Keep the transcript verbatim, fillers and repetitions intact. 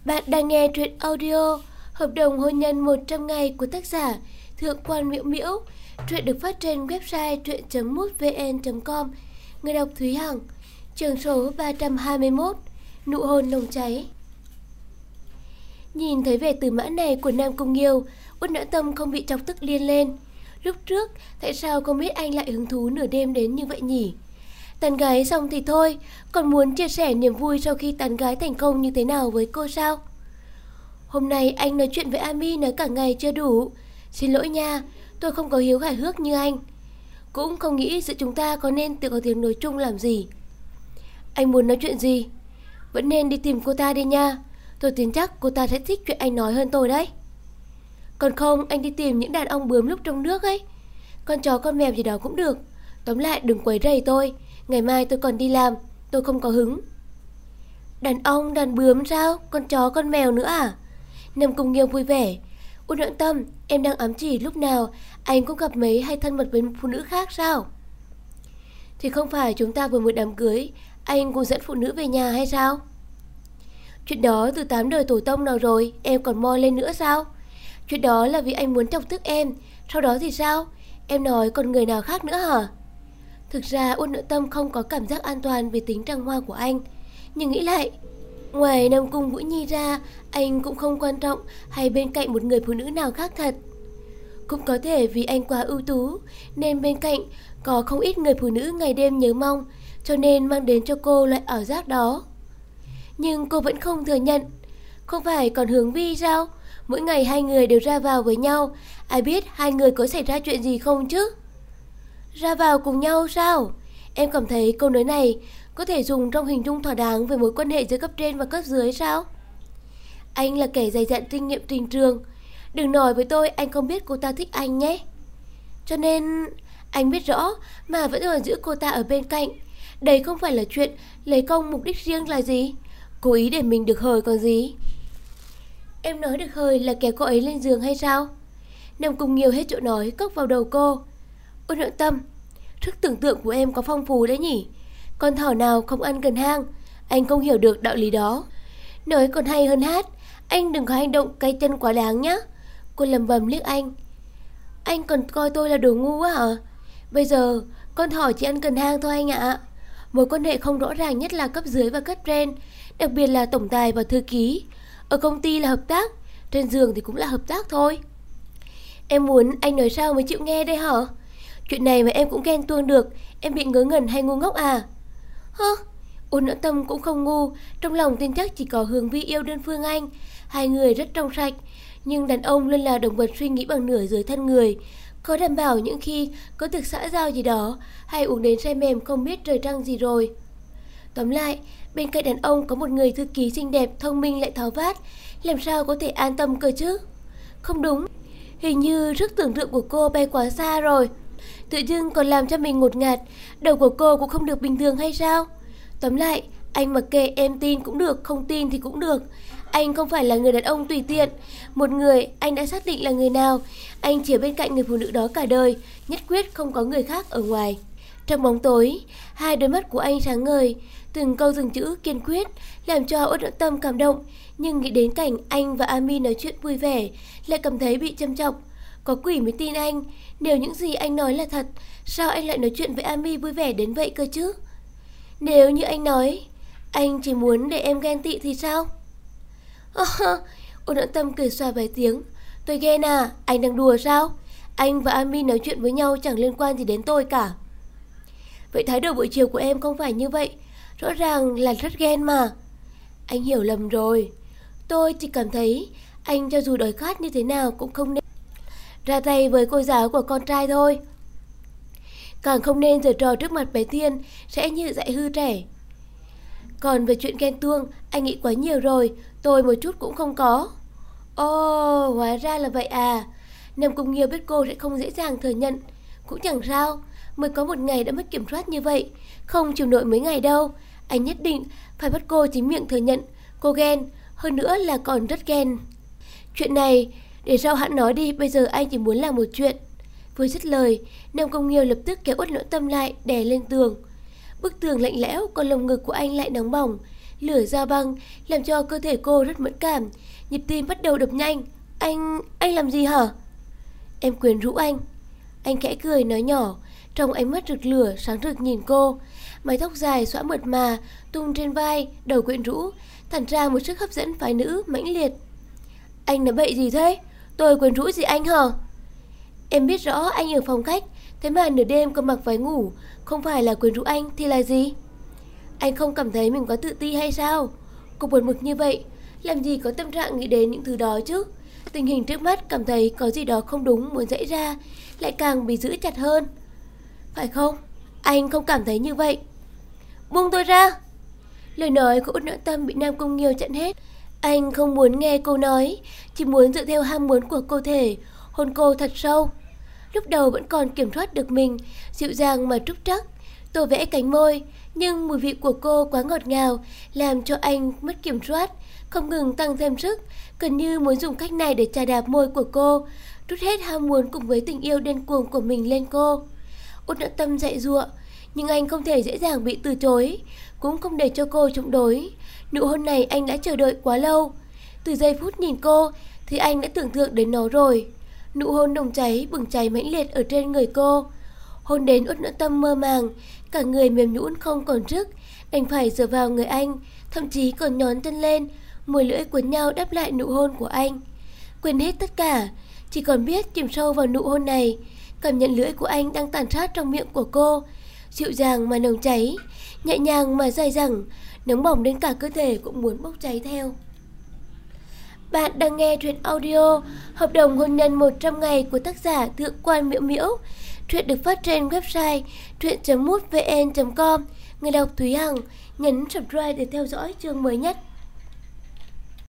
Bạn đang nghe truyện audio Hợp đồng hôn nhân một trăm ngày của tác giả Thượng quan Miễu Miễu. Truyện được phát trên website truyện chấm mútvn chấm com. Người đọc Thúy Hằng. Chương số ba trăm hai mươi mốt. Nụ hôn nồng cháy. Nhìn thấy vẻ từ mãn này của Nam Cung Nghiêu, Uất Noãn Tâm không bị chọc tức điên lên. Lúc trước tại sao không biết anh lại hứng thú nửa đêm đến như vậy nhỉ? Tán gái xong thì thôi, còn muốn chia sẻ niềm vui sau khi tán gái thành công như thế nào với cô sao? Hôm nay anh nói chuyện với Ami nói cả ngày chưa đủ. Xin lỗi nha, tôi không có hiếu hài hước như anh. Cũng không nghĩ giữa chúng ta có nên tự có tiếng nói chung làm gì. Anh muốn nói chuyện gì? Vẫn nên đi tìm cô ta đi nha. Tôi tin chắc cô ta sẽ thích chuyện anh nói hơn tôi đấy. Còn không, anh đi tìm những đàn ông bướm lúc trong nước ấy. Con chó con mèo gì đó cũng được. Tóm lại đừng quấy rầy tôi. Ngày mai tôi còn đi làm, tôi không có hứng. Đàn ông, đàn bướm sao? Con chó, con mèo nữa à? Nam Cung Nghiêu vui vẻ. Uất Noãn Tâm, em đang ám chỉ lúc nào anh cũng gặp mấy hay thân mật với phụ nữ khác sao? Thì không phải chúng ta vừa mới đám cưới, anh cũng dẫn phụ nữ về nhà hay sao? Chuyện đó từ tám đời tổ tông nào rồi, em còn moi lên nữa sao? Chuyện đó là vì anh muốn chọc tức em. Sau đó thì sao? Em nói còn người nào khác nữa hả? Thực ra Uất Noãn Tâm không có cảm giác an toàn về tính trăng hoa của anh. Nhưng nghĩ lại, ngoài Nam Cung Vũ Nhi ra, anh cũng không quan trọng hay bên cạnh một người phụ nữ nào khác thật. Cũng có thể vì anh quá ưu tú, nên bên cạnh có không ít người phụ nữ ngày đêm nhớ mong, cho nên mang đến cho cô loại ảo giác đó. Nhưng cô vẫn không thừa nhận. Không phải còn Hướng Vi sao? Mỗi ngày hai người đều ra vào với nhau. Ai biết hai người có xảy ra chuyện gì không chứ? Ra vào cùng nhau sao? Em cảm thấy câu nói này có thể dùng trong hình dung thỏa đáng về mối quan hệ giữa cấp trên và cấp dưới sao? Anh là kẻ dày dặn kinh nghiệm trình trường. Đừng nói với tôi anh không biết cô ta thích anh nhé. Cho nên anh biết rõ mà vẫn còn giữ cô ta ở bên cạnh. Đây không phải là chuyện lấy công mục đích riêng là gì? Cố ý để mình được hời còn gì? Em nói được hời là kéo cô ấy lên giường hay sao? Nam Cung Nghiêu hết chỗ nói cốc vào đầu cô. Uất Noãn Tâm, sức tưởng tượng của em có phong phú đấy nhỉ? Con thỏ nào không ăn cần hang. Anh không hiểu được đạo lý đó. Nói còn hay hơn hát. Anh đừng có hành động cay chân quá đáng nhá. Cô lầm bầm liếc anh. Anh còn coi tôi là đồ ngu á hả? Bây giờ con thỏ chỉ ăn cần hang thôi anh ạ. Mối quan hệ không rõ ràng nhất là cấp dưới và cấp trên, đặc biệt là tổng tài và thư ký. Ở công ty là hợp tác, trên giường thì cũng là hợp tác thôi. Em muốn anh nói sao mới chịu nghe đây hả? Chuyện này mà em cũng ghen tuông được. Em bị ngớ ngẩn hay ngu ngốc à? Hơ, Uất Noãn Tâm cũng không ngu. Trong lòng tin chắc chỉ có Hướng Vi yêu đơn phương anh. Hai người rất trong sạch. Nhưng đàn ông luôn là động vật suy nghĩ bằng nửa dưới thân người. Có đảm bảo những khi có thực xã giao gì đó, hay uống đến say mềm không biết trời trăng gì rồi. Tóm lại, bên cạnh đàn ông có một người thư ký xinh đẹp, thông minh lại tháo vát, làm sao có thể an tâm cơ chứ? Không đúng, hình như sức tưởng tượng của cô bay quá xa rồi. Tự dưng còn làm cho mình ngột ngạt. Đầu của cô cũng không được bình thường hay sao? Tóm lại, anh mặc kệ, em tin cũng được, không tin thì cũng được. Anh không phải là người đàn ông tùy tiện. Một người anh đã xác định là người nào, anh chỉ ở bên cạnh người phụ nữ đó cả đời, nhất quyết không có người khác ở ngoài. Trong bóng tối, hai đôi mắt của anh sáng ngời, từng câu từng chữ kiên quyết, làm cho Uất Noãn Tâm cảm động. Nhưng nghĩ đến cảnh anh và Ami nói chuyện vui vẻ, lại cảm thấy bị châm chọc. Có quỷ mới tin anh. Nếu những gì anh nói là thật, sao anh lại nói chuyện với Ami vui vẻ đến vậy cơ chứ? Nếu như anh nói anh chỉ muốn để em ghen tị thì sao? Uất Noãn Tâm cười xòa vài tiếng. Tôi ghen à? Anh đang đùa sao? Anh và Ami nói chuyện với nhau chẳng liên quan gì đến tôi cả. Vậy thái độ buổi chiều của em không phải như vậy. Rõ ràng là rất ghen mà. Anh hiểu lầm rồi. Tôi chỉ cảm thấy anh cho dù đói khát như thế nào cũng không nên ra tay với cô giáo của con trai thôi. Càng không nên giở trò trước mặt bé Thiên, sẽ như dạy hư trẻ. Còn về chuyện ghen tuông, anh nghĩ quá nhiều rồi. Tôi một chút cũng không có. Ồ, hóa ra là vậy à. Nam Cung Nghiêu biết cô sẽ không dễ dàng thừa nhận. Cũng chẳng sao, mới có một ngày đã mất kiểm soát như vậy, không chịu nổi mấy ngày đâu. Anh nhất định phải bắt cô chính miệng thừa nhận cô ghen, hơn nữa là còn rất ghen. Chuyện này để sau hãng nói đi, bây giờ anh chỉ muốn làm một chuyện. Vừa dứt lời, Nam Cung Nghiêu lập tức kéo Uất Noãn Tâm lại, đè lên tường. Bức tường lạnh lẽo, còn lồng ngực của anh lại nóng bỏng. lửa dao băng làm cho cơ thể cô rất mẫn cảm, nhịp tim bắt đầu đập nhanh. Anh, anh làm gì hả? Em quyến rũ anh. Anh khẽ cười nói nhỏ, trong ánh mắt rực lửa sáng rực nhìn cô. Mái tóc dài xõa mượt mà tung trên vai, đầu quyến rũ, thành ra một sức hấp dẫn phái nữ mãnh liệt. Anh nói bậy gì thế? Tôi quyến rũ gì anh hả? Em biết rõ anh ở phòng khách, thế mà nửa đêm còn mặc váy ngủ, không phải là quyến rũ anh thì là gì? Anh không cảm thấy mình có tự ti hay sao? Cô buồn bực như vậy, làm gì có tâm trạng nghĩ đến những thứ đó chứ? Tình hình trước mắt cảm thấy có gì đó không đúng muốn dãy ra, lại càng bị giữ chặt hơn. Phải không? Anh không cảm thấy như vậy. Buông tôi ra! Lời nói của Út Noãn Tâm bị Nam Cung Nghiêu chặn hết. Anh không muốn nghe cô nói, chỉ muốn dựa theo ham muốn của cô thể, hôn cô thật sâu. Lúc đầu vẫn còn kiểm soát được mình, dịu dàng mà trúc trắc, tô vẽ cánh môi, nhưng mùi vị của cô quá ngọt ngào, làm cho anh mất kiểm soát, không ngừng tăng thêm sức, gần như muốn dùng cách này để chà đạp môi của cô, trút hết ham muốn cùng với tình yêu điên cuồng của mình lên cô. Út Noãn Tâm dạy dụa, nhưng anh không thể dễ dàng bị từ chối, cũng không để cho cô chống đối. Nụ hôn này anh đã chờ đợi quá lâu. Từ giây phút nhìn cô thì anh đã tưởng tượng đến nó rồi. Nụ hôn nồng cháy bừng cháy mãnh liệt ở trên người cô, hôn đến Út Noãn Tâm mơ màng, cả người mềm nhũn không còn sức, đành phải dựa vào người anh, thậm chí còn nhón chân lên, môi lưỡi cuốn nhau đáp lại nụ hôn của anh. Quên hết tất cả, chỉ còn biết chìm sâu vào nụ hôn này, cảm nhận lưỡi của anh đang tàn sát trong miệng của cô, dịu dàng mà nồng cháy, nhẹ nhàng mà dai dẳng, nóng bỏng đến cả cơ thể cũng muốn bốc cháy theo. Bạn đang nghe truyện audio Hợp đồng hôn nhân một trăm ngày của tác giả Thượng Quan Miễu Miễu. Truyện được phát trên website truyện chấm mútvn chấm com. Người đọc Thúy Hằng. Nhấn subscribe để theo dõi chương mới nhất.